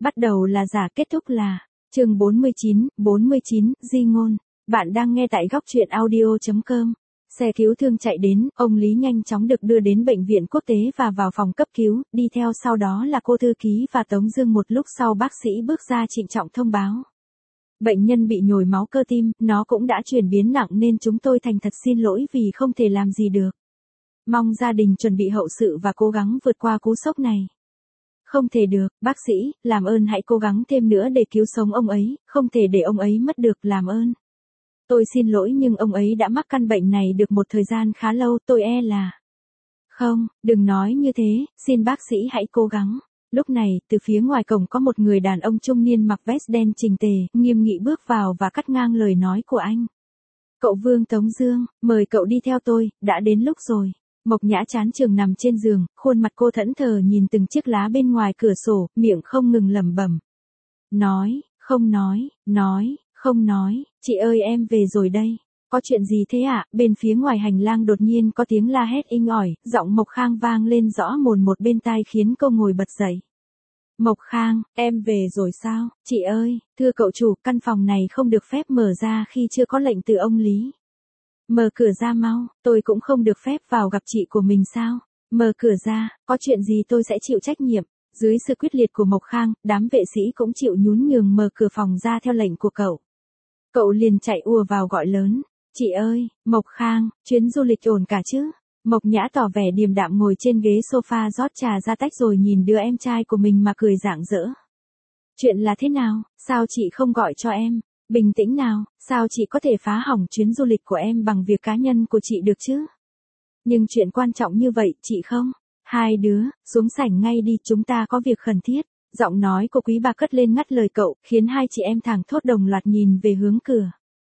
Bắt đầu là giả, kết thúc là. Chương 49, di ngôn. Bạn đang nghe tại góc truyện audio.com. Xe cứu thương chạy đến, ông Lý nhanh chóng được đưa đến bệnh viện quốc tế và vào phòng cấp cứu, đi theo sau đó là cô thư ký và Tống Dương. Một lúc sau bác sĩ bước ra trịnh trọng thông báo. Bệnh nhân bị nhồi máu cơ tim, nó cũng đã chuyển biến nặng nên chúng tôi thành thật xin lỗi vì không thể làm gì được. Mong gia đình chuẩn bị hậu sự và cố gắng vượt qua cú sốc này. Không thể được, bác sĩ, làm ơn hãy cố gắng thêm nữa để cứu sống ông ấy, không thể để ông ấy mất được, làm ơn. Tôi xin lỗi nhưng ông ấy đã mắc căn bệnh này được một thời gian khá lâu, tôi e là. Không, đừng nói như thế, xin bác sĩ hãy cố gắng. Lúc này, từ phía ngoài cổng có một người đàn ông trung niên mặc vest đen chỉnh tề, nghiêm nghị bước vào và cắt ngang lời nói của anh. Cậu Vương Tống Dương, mời cậu đi theo tôi, đã đến lúc rồi. Mộc Nhã chán chường nằm trên giường, khuôn mặt cô thẫn thờ nhìn từng chiếc lá bên ngoài cửa sổ, miệng không ngừng lẩm bẩm. Nói, không nói, chị ơi em về rồi đây. Có chuyện gì thế ạ? Bên phía ngoài hành lang đột nhiên có tiếng la hét inh ỏi, giọng Mộc Khang vang lên rõ mồn một bên tai khiến cô ngồi bật dậy. Mộc Khang, em về rồi sao? Chị ơi, thưa cậu chủ, căn phòng này không được phép mở ra khi chưa có lệnh từ ông Lý. Mở cửa ra mau, tôi cũng không được phép vào gặp chị của mình sao? Mở cửa ra, có chuyện gì tôi sẽ chịu trách nhiệm. Dưới sự quyết liệt của Mộc Khang, đám vệ sĩ cũng chịu nhún nhường mở cửa phòng ra theo lệnh của cậu. Cậu liền chạy ùa vào gọi lớn. Chị ơi, Mộc Khang, chuyến du lịch ổn cả chứ? Mộc Nhã tỏ vẻ điềm đạm ngồi trên ghế sofa rót trà ra tách rồi nhìn đứa em trai của mình mà cười rạng rỡ. Chuyện là thế nào, sao chị không gọi cho em? Bình tĩnh nào, sao chị có thể phá hỏng chuyến du lịch của em bằng việc cá nhân của chị được chứ? Nhưng chuyện quan trọng như vậy, chị không? Hai đứa, xuống sảnh ngay đi, chúng ta có việc khẩn thiết. Giọng nói của Quý bà cất lên ngắt lời cậu, khiến hai chị em thảng thốt đồng loạt nhìn về hướng cửa.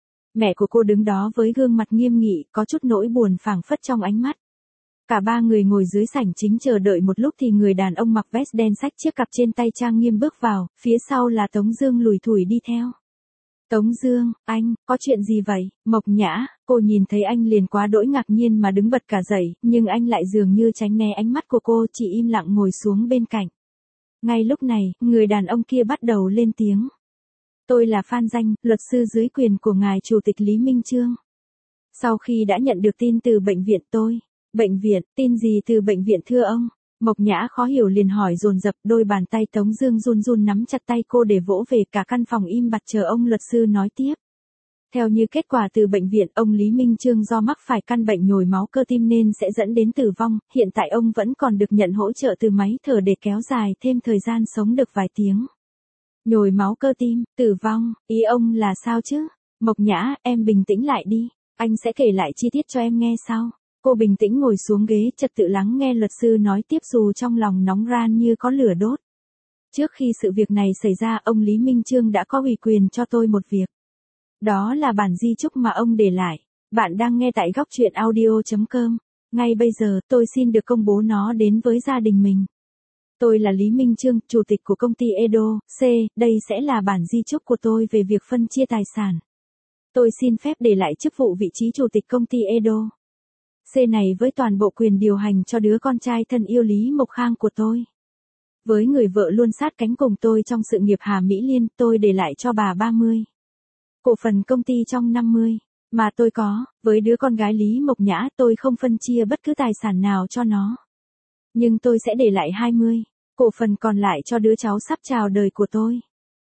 Mẹ của cô đứng đó với gương mặt nghiêm nghị, có chút nỗi buồn phảng phất trong ánh mắt. Cả ba người ngồi dưới sảnh chính chờ đợi một lúc thì người đàn ông mặc vest đen xách chiếc cặp trên tay trang nghiêm bước vào, phía sau là Tống Dương lủi thủi đi theo. Tống Dương, anh, có chuyện gì vậy? Mộc Nhã, cô nhìn thấy anh liền quá đỗi ngạc nhiên mà đứng bật cả dậy, nhưng anh lại dường như tránh né ánh mắt của cô, chỉ im lặng ngồi xuống bên cạnh. Ngay lúc này, người đàn ông kia bắt đầu lên tiếng. Tôi là Phan Danh, luật sư dưới quyền của ngài Chủ tịch Lý Minh Chương. Sau khi đã nhận được tin từ bệnh viện Bệnh viện, tin gì từ bệnh viện thưa ông? Mộc Nhã khó hiểu liền hỏi dồn dập, đôi bàn tay Tống Dương run run nắm chặt tay cô để vỗ về, cả căn phòng im bặt chờ ông luật sư nói tiếp. Theo như kết quả từ bệnh viện, ông Lý Minh Chương do mắc phải căn bệnh nhồi máu cơ tim nên sẽ dẫn đến tử vong, hiện tại ông vẫn còn được nhận hỗ trợ từ máy thở để kéo dài thêm thời gian sống được vài tiếng. Nhồi máu cơ tim, tử vong, ý ông là sao chứ? Mộc Nhã, em bình tĩnh lại đi, anh sẽ kể lại chi tiết cho em nghe sau. Cô bình tĩnh ngồi xuống ghế, trật tự lắng nghe luật sư nói tiếp dù trong lòng nóng ran như có lửa đốt. Trước khi sự việc này xảy ra, ông Lý Minh Chương đã có ủy quyền cho tôi một việc. Đó là bản di chúc mà ông để lại. Bạn đang nghe tại góc truyện audio.com. Ngay bây giờ, tôi xin được công bố nó đến với gia đình mình. Tôi là Lý Minh Chương, chủ tịch của công ty Edo, C, đây sẽ là bản di chúc của tôi về việc phân chia tài sản. Tôi xin phép để lại chức vụ vị trí chủ tịch công ty Edo, C này với toàn bộ quyền điều hành cho đứa con trai thân yêu Lý Mộc Khang của tôi. Với người vợ luôn sát cánh cùng tôi trong sự nghiệp Hà Mỹ Liên, tôi để lại cho bà 30 cổ phần công ty trong 50 mà tôi có. Với đứa con gái Lý Mộc Nhã, tôi không phân chia bất cứ tài sản nào cho nó. Nhưng tôi sẽ để lại 20 cổ phần còn lại cho đứa cháu sắp chào đời của tôi.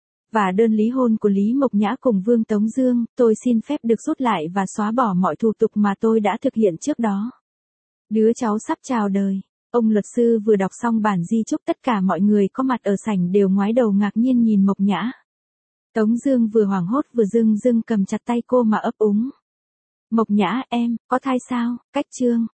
Và đơn lý hôn của Lý Mộc Nhã cùng Vương Tống Dương, tôi xin phép được rút lại và xóa bỏ mọi thủ tục mà tôi đã thực hiện trước đó. Đứa cháu sắp chào đời. Ông luật sư vừa đọc xong bản di chúc, tất cả mọi người có mặt ở sảnh đều ngoái đầu ngạc nhiên nhìn Mộc Nhã. Tống Dương vừa hoảng hốt vừa dưng dưng cầm chặt tay cô mà ấp úng. Mộc Nhã, em, có thai sao? Cách chương.